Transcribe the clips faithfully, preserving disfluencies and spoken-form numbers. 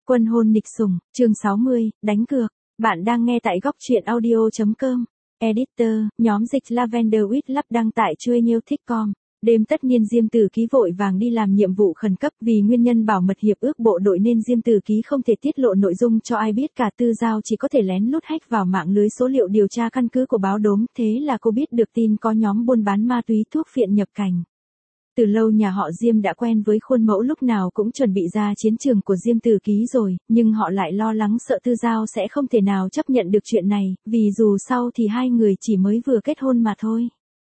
Quân hôn nghịch sủng, chương sáu mươi, đánh cược. Bạn đang nghe tại góc truyện audio.com. Editor, nhóm dịch Lavender with Love đăng tại chuê nhiêu thích com. Đêm tất niên Diêm Tử Ký vội vàng đi làm nhiệm vụ khẩn cấp vì nguyên nhân bảo mật hiệp ước bộ đội nên Diêm Tử Ký không thể tiết lộ nội dung cho ai biết cả. Tư Giao chỉ có thể lén lút hack vào mạng lưới số liệu điều tra căn cứ của báo đốm, thế là cô biết được tin có nhóm buôn bán ma túy thuốc phiện nhập cảnh. Từ lâu nhà họ Diêm đã quen với khuôn mẫu lúc nào cũng chuẩn bị ra chiến trường của Diêm Tử Ký rồi, nhưng họ lại lo lắng sợ Tư Giao sẽ không thể nào chấp nhận được chuyện này, vì dù sau thì hai người chỉ mới vừa kết hôn mà thôi.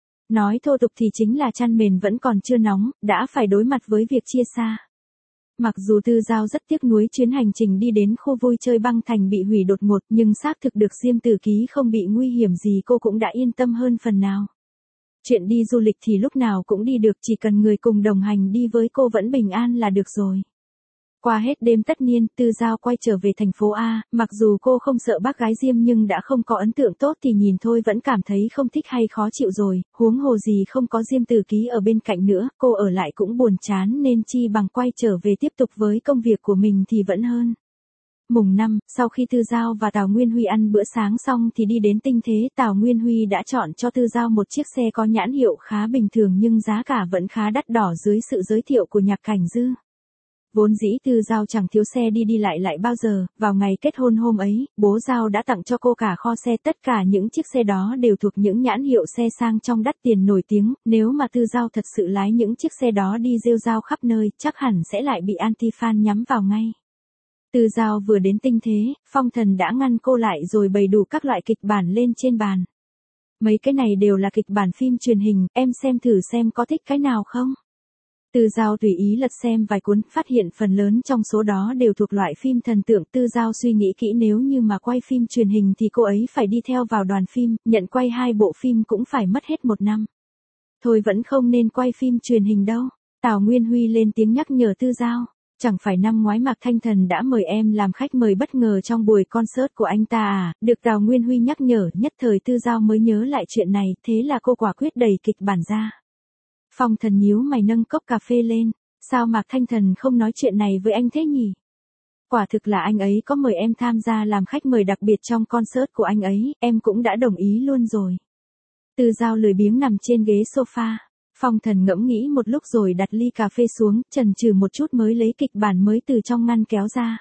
Nói thô tục thì chính là chăn mền vẫn còn chưa nóng, đã phải đối mặt với việc chia xa. Mặc dù Tư Giao rất tiếc nuối chuyến hành trình đi đến khu vui chơi băng thành bị hủy đột ngột, nhưng xác thực được Diêm Tử Ký không bị nguy hiểm gì cô cũng đã yên tâm hơn phần nào. Chuyện đi du lịch thì lúc nào cũng đi được, chỉ cần người cùng đồng hành đi với cô vẫn bình an là được rồi. Qua hết đêm tất niên, Tư Giao quay trở về thành phố A, mặc dù cô không sợ bác gái Diêm nhưng đã không có ấn tượng tốt thì nhìn thôi vẫn cảm thấy không thích hay khó chịu rồi, huống hồ gì không có Diêm Tử Ký ở bên cạnh nữa, cô ở lại cũng buồn chán nên chi bằng quay trở về tiếp tục với công việc của mình thì vẫn hơn. Mùng năm, sau khi Tư Giao và Tào Nguyên Huy ăn bữa sáng xong thì đi đến Tinh Thế, Tào Nguyên Huy đã chọn cho Tư Giao một chiếc xe có nhãn hiệu khá bình thường nhưng giá cả vẫn khá đắt đỏ dưới sự giới thiệu của Nhạc Cảnh Dư. Vốn dĩ Tư Giao chẳng thiếu xe đi đi lại lại bao giờ, vào ngày kết hôn hôm ấy, bố Giao đã tặng cho cô cả kho xe, tất cả những chiếc xe đó đều thuộc những nhãn hiệu xe sang trong đắt tiền nổi tiếng, nếu mà Tư Giao thật sự lái những chiếc xe đó đi rêu rao khắp nơi, chắc hẳn sẽ lại bị anti-fan nhắm vào ngay. Tư Giao vừa đến Tinh Thế, Phong Thần đã ngăn cô lại rồi bày đủ các loại kịch bản lên trên bàn. Mấy cái này đều là kịch bản phim truyền hình, em xem thử xem có thích cái nào không? Tư Giao tùy ý lật xem vài cuốn, phát hiện phần lớn trong số đó đều thuộc loại phim thần tượng. Tư Giao suy nghĩ kỹ, nếu như mà quay phim truyền hình thì cô ấy phải đi theo vào đoàn phim, nhận quay hai bộ phim cũng phải mất hết một năm. Thôi vẫn không nên quay phim truyền hình đâu. Tào Nguyên Huy lên tiếng nhắc nhở Tư Giao. Chẳng phải năm ngoái Mạc Thanh Thần đã mời em làm khách mời bất ngờ trong buổi concert của anh ta à, được Tào Nguyên Huy nhắc nhở, nhất thời Tư Giao mới nhớ lại chuyện này, thế là cô quả quyết đẩy kịch bản ra. Phong Thần nhíu mày nâng cốc cà phê lên, sao Mạc Thanh Thần không nói chuyện này với anh thế nhỉ? Quả thực là anh ấy có mời em tham gia làm khách mời đặc biệt trong concert của anh ấy, em cũng đã đồng ý luôn rồi. Tư Giao lười biếng nằm trên ghế sofa. Phong Thần ngẫm nghĩ một lúc rồi đặt ly cà phê xuống, chần chừ một chút mới lấy kịch bản mới từ trong ngăn kéo ra.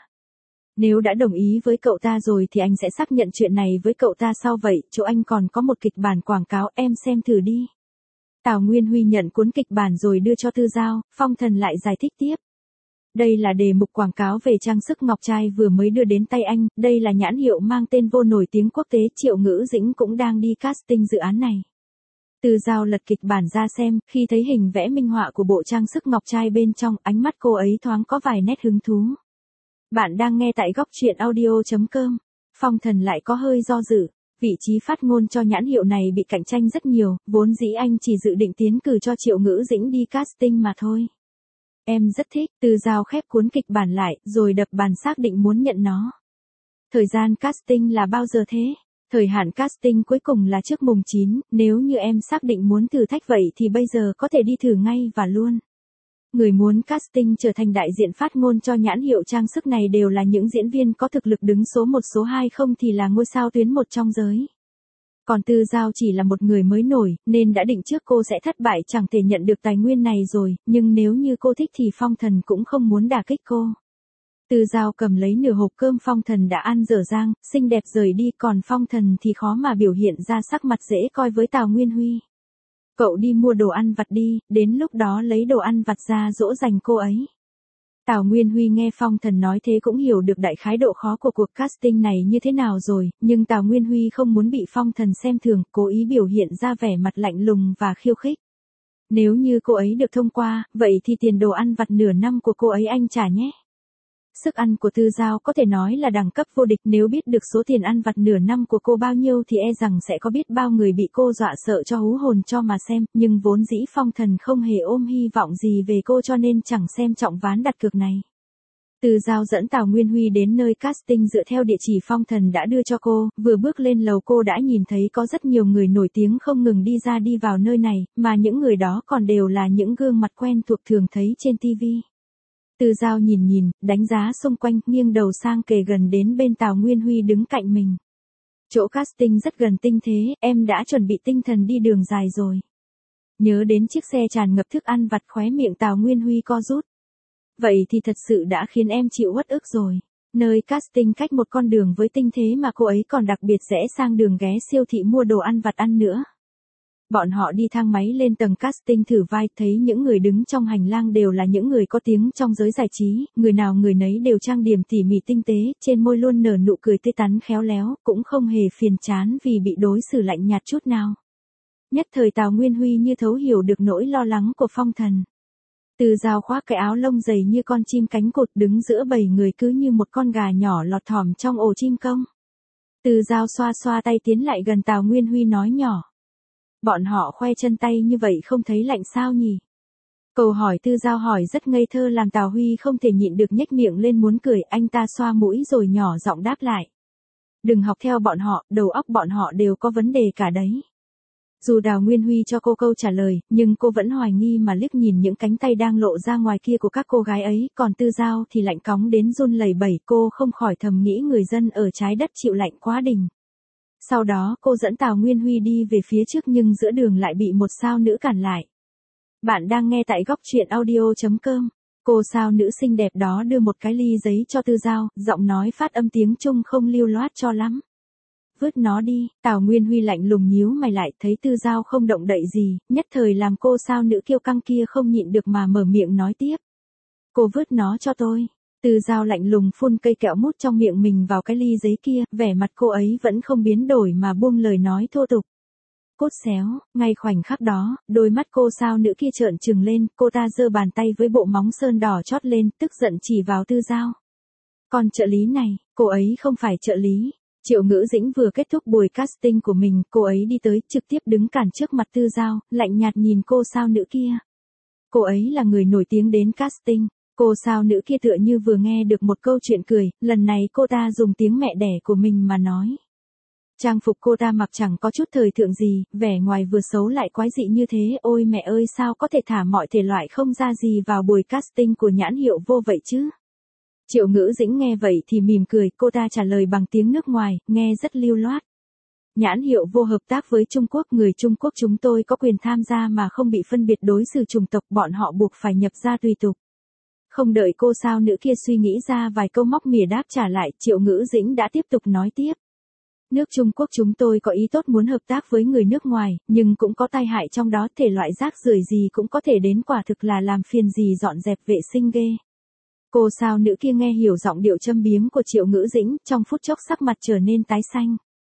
Nếu đã đồng ý với cậu ta rồi thì anh sẽ xác nhận chuyện này với cậu ta sau, vậy chỗ anh còn có một kịch bản quảng cáo, em xem thử đi. Tào Nguyên Huy nhận cuốn kịch bản rồi đưa cho Tư Giao, Phong Thần lại giải thích tiếp. Đây là đề mục quảng cáo về trang sức ngọc trai vừa mới đưa đến tay anh, đây là nhãn hiệu mang tên vô nổi tiếng quốc tế, Triệu Ngữ Dĩnh cũng đang đi casting dự án này. Tư Giao lật kịch bản ra xem, khi thấy hình vẽ minh họa của bộ trang sức ngọc trai bên trong, ánh mắt cô ấy thoáng có vài nét hứng thú. Bạn đang nghe tại góc truyện audio.com. Phong Thần lại có hơi do dự, vị trí phát ngôn cho nhãn hiệu này bị cạnh tranh rất nhiều, vốn dĩ anh chỉ dự định tiến cử cho Triệu Ngữ Dĩnh đi casting mà thôi. Em rất thích. Tư Giao khép cuốn kịch bản lại, rồi đập bàn xác định muốn nhận nó. Thời gian casting là bao giờ thế? Thời hạn casting cuối cùng là trước mùng chín, nếu như em xác định muốn thử thách vậy thì bây giờ có thể đi thử ngay và luôn. Người muốn casting trở thành đại diện phát ngôn cho nhãn hiệu trang sức này đều là những diễn viên có thực lực đứng số một số hai, không thì là ngôi sao tuyến một trong giới. Còn Tư Giao chỉ là một người mới nổi, nên đã định trước cô sẽ thất bại, chẳng thể nhận được tài nguyên này rồi, nhưng nếu như cô thích thì Phong Thần cũng không muốn đả kích cô. Tư Giao cầm lấy nửa hộp cơm Phong Thần đã ăn dở dang, xinh đẹp rời đi, còn Phong Thần thì khó mà biểu hiện ra sắc mặt dễ coi với Tào Nguyên Huy. Cậu đi mua đồ ăn vặt đi, đến lúc đó lấy đồ ăn vặt ra dỗ dành cô ấy. Tào Nguyên Huy nghe Phong Thần nói thế cũng hiểu được đại khái độ khó của cuộc casting này như thế nào rồi, nhưng Tào Nguyên Huy không muốn bị Phong Thần xem thường, cố ý biểu hiện ra vẻ mặt lạnh lùng và khiêu khích. Nếu như cô ấy được thông qua, vậy thì tiền đồ ăn vặt nửa năm của cô ấy anh trả nhé. Sức ăn của Tư Giao có thể nói là đẳng cấp vô địch, nếu biết được số tiền ăn vặt nửa năm của cô bao nhiêu thì e rằng sẽ có biết bao người bị cô dọa sợ cho hú hồn cho mà xem, nhưng vốn dĩ Phong Thần không hề ôm hy vọng gì về cô cho nên chẳng xem trọng ván đặt cược này. Tư Giao dẫn Tào Nguyên Huy đến nơi casting dựa theo địa chỉ Phong Thần đã đưa cho cô, vừa bước lên lầu cô đã nhìn thấy có rất nhiều người nổi tiếng không ngừng đi ra đi vào nơi này, mà những người đó còn đều là những gương mặt quen thuộc thường thấy trên ti vi. Tư Giao nhìn nhìn, đánh giá xung quanh, nghiêng đầu sang kề gần đến bên Tào Nguyên Huy đứng cạnh mình. Chỗ casting rất gần tinh thế, em đã chuẩn bị tinh thần đi đường dài rồi. Nhớ đến chiếc xe tràn ngập thức ăn vặt, khóe miệng Tào Nguyên Huy co rút. Vậy thì thật sự đã khiến em chịu uất ức rồi. Nơi casting cách một con đường với tinh thế mà cô ấy còn đặc biệt rẽ sang đường ghé siêu thị mua đồ ăn vặt ăn nữa. Bọn họ đi thang máy lên tầng casting thử vai, thấy những người đứng trong hành lang đều là những người có tiếng trong giới giải trí, người nào người nấy đều trang điểm tỉ mỉ tinh tế, trên môi luôn nở nụ cười tươi tắn khéo léo, cũng không hề phiền chán vì bị đối xử lạnh nhạt chút nào. Nhất thời Tào Nguyên Huy như thấu hiểu được nỗi lo lắng của Phong Thần. Từ Giao khoác cái áo lông dày như con chim cánh cụt đứng giữa bầy người cứ như một con gà nhỏ lọt thỏm trong ổ chim công. Từ Giao xoa xoa tay tiến lại gần Tào Nguyên Huy nói nhỏ. Bọn họ khoe chân tay như vậy không thấy lạnh sao nhỉ? Câu hỏi Tư Giao hỏi rất ngây thơ làm Tào Huy không thể nhịn được nhếch miệng lên muốn cười, anh ta xoa mũi rồi nhỏ giọng đáp lại. Đừng học theo bọn họ, đầu óc bọn họ đều có vấn đề cả đấy. Dù Tào Nguyên Huy cho cô câu trả lời, nhưng cô vẫn hoài nghi mà liếc nhìn những cánh tay đang lộ ra ngoài kia của các cô gái ấy, còn Tư Giao thì lạnh cóng đến run lẩy bẩy, cô không khỏi thầm nghĩ người dân ở trái đất chịu lạnh quá đỉnh. Sau đó cô dẫn Tào Nguyên Huy đi về phía trước nhưng giữa đường lại bị một sao nữ cản lại. Bạn đang nghe tại góc truyện audio chấm com. Cô sao nữ xinh đẹp đó đưa một cái ly giấy cho Tư Giao, giọng nói phát âm tiếng Trung không lưu loát cho lắm. Vứt nó đi, Tào Nguyên Huy lạnh lùng nhíu mày lại, thấy Tư Giao không động đậy gì, nhất thời làm cô sao nữ kiêu căng kia không nhịn được mà mở miệng nói tiếp. Cô vứt nó cho tôi. Tư Giao lạnh lùng phun cây kẹo mút trong miệng mình vào cái ly giấy kia, vẻ mặt cô ấy vẫn không biến đổi mà buông lời nói thô tục. Cốt xéo, ngay khoảnh khắc đó, đôi mắt cô sao nữ kia trợn trừng lên, cô ta giơ bàn tay với bộ móng sơn đỏ chót lên, tức giận chỉ vào Tư Giao. Còn trợ lý này, cô ấy không phải trợ lý. Triệu Ngữ Dĩnh vừa kết thúc buổi casting của mình, cô ấy đi tới, trực tiếp đứng cản trước mặt Tư Giao, lạnh nhạt nhìn cô sao nữ kia. Cô ấy là người nổi tiếng đến casting. Cô sao nữ kia tựa như vừa nghe được một câu chuyện cười, lần này cô ta dùng tiếng mẹ đẻ của mình mà nói. Trang phục cô ta mặc chẳng có chút thời thượng gì, vẻ ngoài vừa xấu lại quái dị như thế, ôi mẹ ơi sao có thể thả mọi thể loại không ra gì vào buổi casting của nhãn hiệu Vô vậy chứ? Triệu Ngữ Dĩnh nghe vậy thì mỉm cười, cô ta trả lời bằng tiếng nước ngoài, nghe rất lưu loát. Nhãn hiệu Vô hợp tác với Trung Quốc, người Trung Quốc chúng tôi có quyền tham gia mà không bị phân biệt đối xử chủng tộc, bọn họ buộc phải nhập ra tùy tục. Không đợi cô sao nữ kia suy nghĩ ra vài câu móc mỉa đáp trả lại, Triệu Ngữ Dĩnh đã tiếp tục nói tiếp. Nước Trung Quốc chúng tôi có ý tốt muốn hợp tác với người nước ngoài, nhưng cũng có tai hại trong đó, thể loại rác rưởi gì cũng có thể đến, quả thực là làm phiền gì dọn dẹp vệ sinh ghê. Cô sao nữ kia nghe hiểu giọng điệu châm biếm của Triệu Ngữ Dĩnh, trong phút chốc sắc mặt trở nên tái xanh.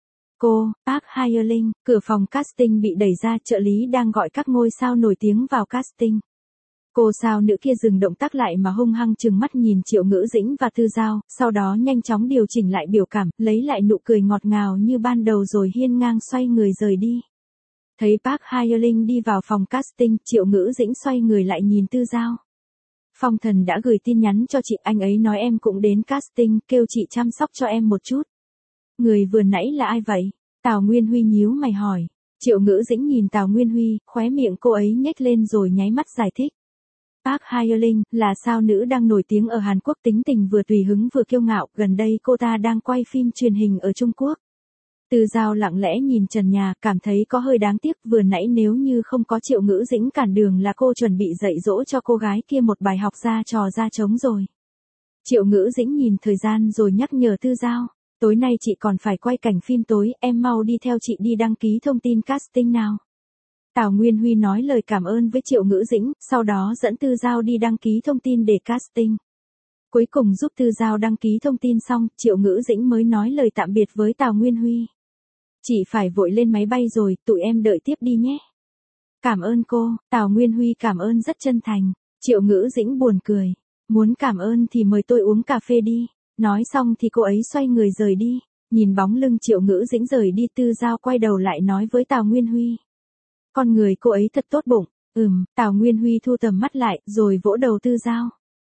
Cô, Park Hye-ling, cửa phòng casting bị đẩy ra, trợ lý đang gọi các ngôi sao nổi tiếng vào casting. Cô sao nữ kia dừng động tác lại mà hung hăng trừng mắt nhìn Triệu Ngữ Dĩnh và Tư Giao, sau đó nhanh chóng điều chỉnh lại biểu cảm, lấy lại nụ cười ngọt ngào như ban đầu rồi hiên ngang xoay người rời đi. Thấy Park Hye-ling đi vào phòng casting, Triệu Ngữ Dĩnh xoay người lại nhìn Tư Giao. Phong Thần đã gửi tin nhắn cho chị, anh ấy nói em cũng đến casting, kêu chị chăm sóc cho em một chút. Người vừa nãy là ai vậy? Tào Nguyên Huy nhíu mày hỏi. Triệu Ngữ Dĩnh nhìn Tào Nguyên Huy, khóe miệng cô ấy nhếch lên rồi nháy mắt giải thích. Park Hye-ling là sao nữ đang nổi tiếng ở Hàn Quốc, tính tình vừa tùy hứng vừa kiêu ngạo, gần đây cô ta đang quay phim truyền hình ở Trung Quốc. Tư Giao lặng lẽ nhìn trần nhà, cảm thấy có hơi đáng tiếc, vừa nãy nếu như không có Triệu Ngữ Dĩnh cản đường là cô chuẩn bị dạy dỗ cho cô gái kia một bài học ra trò ra trống rồi. Triệu Ngữ Dĩnh nhìn thời gian rồi nhắc nhở Tư Giao, tối nay chị còn phải quay cảnh phim tối, em mau đi theo chị đi đăng ký thông tin casting nào. Tào Nguyên Huy nói lời cảm ơn với Triệu Ngữ Dĩnh, sau đó dẫn Tư Giao đi đăng ký thông tin để casting. Cuối cùng giúp Tư Giao đăng ký thông tin xong, Triệu Ngữ Dĩnh mới nói lời tạm biệt với Tào Nguyên Huy. Chị phải vội lên máy bay rồi, tụi em đợi tiếp đi nhé. Cảm ơn cô, Tào Nguyên Huy cảm ơn rất chân thành. Triệu Ngữ Dĩnh buồn cười. Muốn cảm ơn thì mời tôi uống cà phê đi. Nói xong thì cô ấy xoay người rời đi. Nhìn bóng lưng Triệu Ngữ Dĩnh rời đi, Tư Giao quay đầu lại nói với Tào Nguyên Huy. Con người cô ấy thật tốt bụng. Ừm, Tào Nguyên Huy thu tầm mắt lại, rồi vỗ đầu Tư Giao.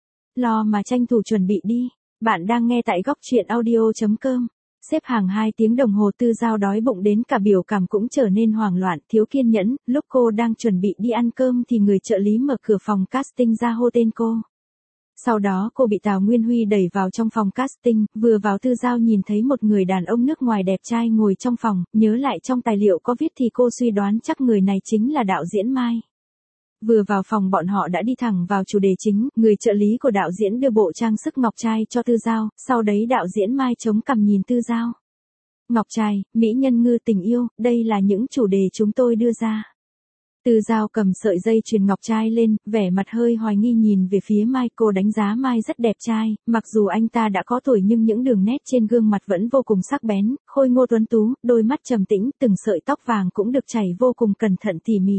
Lo mà tranh thủ chuẩn bị đi. Bạn đang nghe tại góc truyện audio chấm com. Xếp hàng hai tiếng đồng hồ, Tư Giao đói bụng đến cả biểu cảm cũng trở nên hoảng loạn, thiếu kiên nhẫn, lúc cô đang chuẩn bị đi ăn cơm thì người trợ lý mở cửa phòng casting ra hô tên cô. Sau đó cô bị Tào Nguyên Huy đẩy vào trong phòng casting, vừa vào Tư Giao nhìn thấy một người đàn ông nước ngoài đẹp trai ngồi trong phòng, nhớ lại trong tài liệu có viết thì cô suy đoán chắc người này chính là đạo diễn Mai. Vừa vào phòng bọn họ đã đi thẳng vào chủ đề chính, người trợ lý của đạo diễn đưa bộ trang sức ngọc trai cho Tư Giao, sau đấy đạo diễn Mai chống cằm nhìn Tư Giao. Ngọc trai, mỹ nhân ngư tình yêu, đây là những chủ đề chúng tôi đưa ra. Tư Giao cầm sợi dây chuyền ngọc trai lên, vẻ mặt hơi hoài nghi nhìn về phía Mai, cô đánh giá Mai rất đẹp trai, mặc dù anh ta đã có tuổi nhưng những đường nét trên gương mặt vẫn vô cùng sắc bén, khôi ngô tuấn tú, đôi mắt trầm tĩnh, từng sợi tóc vàng cũng được chảy vô cùng cẩn thận tỉ mỉ.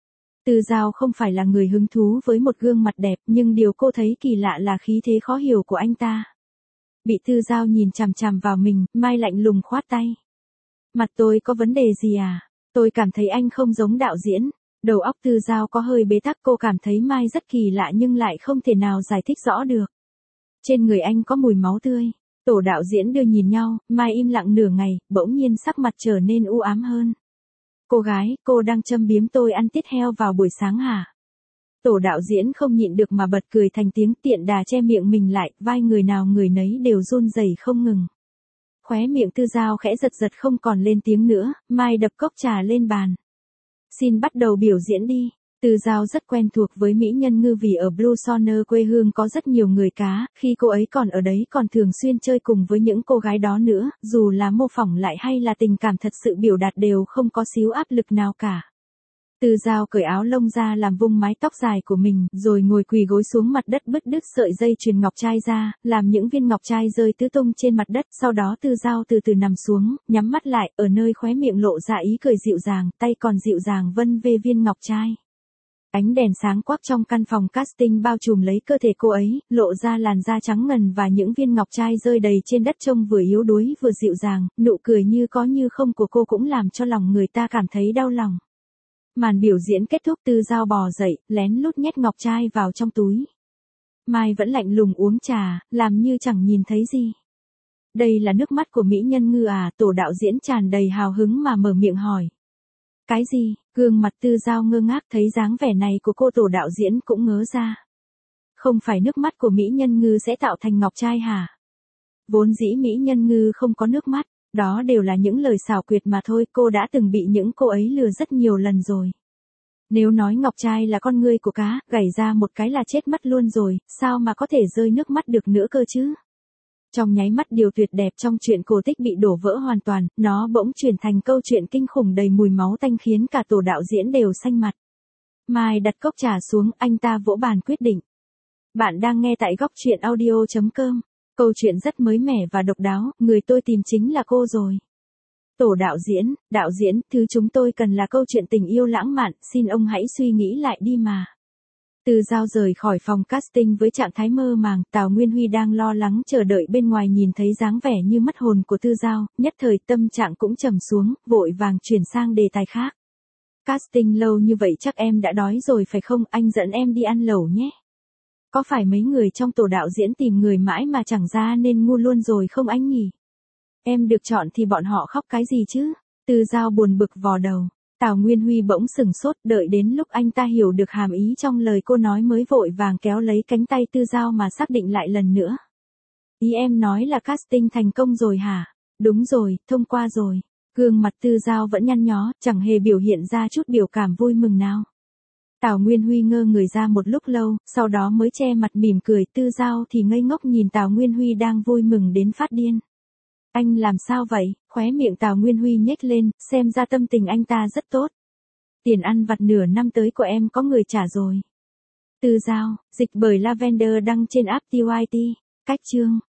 Tư Giao không phải là người hứng thú với một gương mặt đẹp, nhưng điều cô thấy kỳ lạ là khí thế khó hiểu của anh ta. Bị Tư Giao nhìn chằm chằm vào mình, Mai lạnh lùng khoát tay. Mặt tôi có vấn đề gì à? Tôi cảm thấy anh không giống đạo diễn. Đầu óc Tư Giao có hơi bế tắc, cô cảm thấy Mai rất kỳ lạ nhưng lại không thể nào giải thích rõ được. Trên người anh có mùi máu tươi. Tổ đạo diễn đưa nhìn nhau, Mai im lặng nửa ngày, bỗng nhiên sắc mặt trở nên u ám hơn. Cô gái, cô đang châm biếm tôi ăn tiết heo vào buổi sáng hả? Tổ đạo diễn không nhịn được mà bật cười thành tiếng, tiện đà che miệng mình lại, vai người nào người nấy đều run rẩy không ngừng. Khóe miệng Tư Giao khẽ giật giật không còn lên tiếng nữa, Mai đập cốc trà lên bàn. Xin bắt đầu biểu diễn đi. Tư Giao rất quen thuộc với mỹ nhân ngư vì ở Blue Sonner quê hương có rất nhiều người cá, khi cô ấy còn ở đấy còn thường xuyên chơi cùng với những cô gái đó nữa, dù là mô phỏng lại hay là tình cảm thật sự biểu đạt đều không có xíu áp lực nào cả. Tư Giao cởi áo lông ra làm vung mái tóc dài của mình, rồi ngồi quỳ gối xuống mặt đất bứt đứt sợi dây chuyền ngọc trai ra, làm những viên ngọc trai rơi tứ tung trên mặt đất, sau đó Tư Giao từ từ nằm xuống, nhắm mắt lại, ở nơi khóe miệng lộ ra ý cười dịu dàng, tay còn dịu dàng vân về viên ngọc trai. Ánh đèn sáng quắc trong căn phòng casting bao trùm lấy cơ thể cô ấy, lộ ra làn da trắng ngần và những viên ngọc trai rơi đầy trên đất trông vừa yếu đuối vừa dịu dàng, nụ cười như có như không của cô cũng làm cho lòng người ta cảm thấy đau lòng. Màn biểu diễn kết thúc, Tư Giao bò dậy, lén lút nhét ngọc trai vào trong túi. Mai vẫn lạnh lùng uống trà, làm như chẳng nhìn thấy gì. Đây là nước mắt của mỹ nhân ngư à? Tổ đạo diễn tràn đầy hào hứng mà mở miệng hỏi. Cái gì? Gương mặt Tư Giao ngơ ngác, thấy dáng vẻ này của cô tổ đạo diễn cũng ngớ ra. Không phải nước mắt của mỹ nhân ngư sẽ tạo thành ngọc trai hả? Vốn dĩ mỹ nhân ngư không có nước mắt, đó đều là những lời xảo quyệt mà thôi, cô đã từng bị những cô ấy lừa rất nhiều lần rồi. Nếu nói ngọc trai là con ngươi của cá, gảy ra một cái là chết mất luôn rồi, sao mà có thể rơi nước mắt được nữa cơ chứ? Trong nháy mắt điều tuyệt đẹp trong chuyện cổ tích bị đổ vỡ hoàn toàn, nó bỗng chuyển thành câu chuyện kinh khủng đầy mùi máu tanh khiến cả tổ đạo diễn đều xanh mặt. Mai đặt cốc trà xuống, anh ta vỗ bàn quyết định. Bạn đang nghe tại góc truyện audio chấm com. Câu chuyện rất mới mẻ và độc đáo, người tôi tìm chính là cô rồi. Tổ đạo diễn, đạo diễn, thứ chúng tôi cần là câu chuyện tình yêu lãng mạn, xin ông hãy suy nghĩ lại đi mà. Tư Giao rời khỏi phòng casting với trạng thái mơ màng, Tào Nguyên Huy đang lo lắng chờ đợi bên ngoài nhìn thấy dáng vẻ như mất hồn của Tư Giao, nhất thời tâm trạng cũng trầm xuống, vội vàng chuyển sang đề tài khác. Casting lâu như vậy chắc em đã đói rồi phải không, anh dẫn em đi ăn lẩu nhé. Có phải mấy người trong tổ đạo diễn tìm người mãi mà chẳng ra nên ngu luôn rồi không anh nhỉ? Em được chọn thì bọn họ khóc cái gì chứ? Tư Giao buồn bực vò đầu. Tào Nguyên Huy bỗng sừng sốt, đợi đến lúc anh ta hiểu được hàm ý trong lời cô nói mới vội vàng kéo lấy cánh tay Tư Giao mà xác định lại lần nữa. Ý em nói là casting thành công rồi hả? Đúng rồi, thông qua rồi. Gương mặt Tư Giao vẫn nhăn nhó, chẳng hề biểu hiện ra chút biểu cảm vui mừng nào. Tào Nguyên Huy ngơ người ra một lúc lâu, sau đó mới che mặt mỉm cười, Tư Giao thì ngây ngốc nhìn Tào Nguyên Huy đang vui mừng đến phát điên. Anh làm sao vậy? Khóe miệng Tào Nguyên Huy nhếch lên, xem ra tâm tình anh ta rất tốt. Tiền ăn vặt nửa năm tới của em có người trả rồi. Tư Giao, dịch bởi Lavender đăng trên app tê i tê. Cách chương